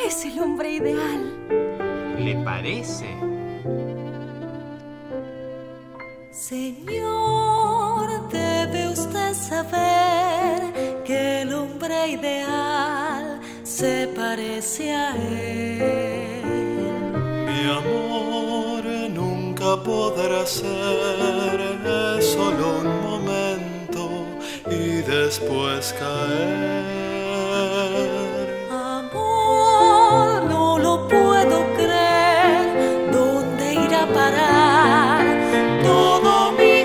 Es el hombre ideal. ¿Le parece? Señor, debe usted saber que el hombre ideal se parece a él. Mi amor nunca podrá ser, es solo un momento y después caer. Amor, no lo puedo creer, ¿dónde irá a parar todo mi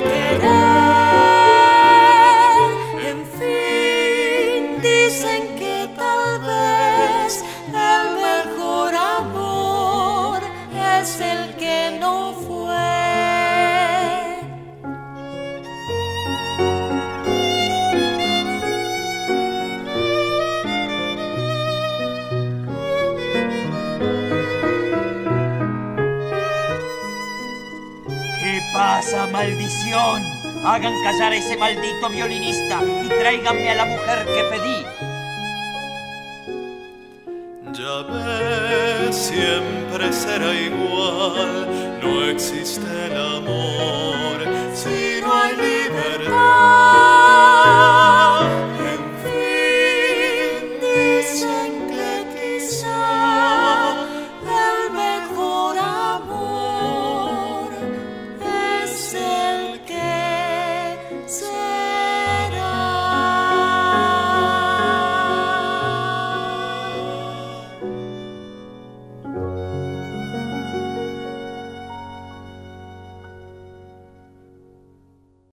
querer? En fin, dicen que tal vez el mejor amor es el que no fue. ¿Qué pasa, maldición? Hagan callar a ese maldito violinista y tráiganme a la mujer que pedí. Ya ves, siempre será igual, no existe el amor.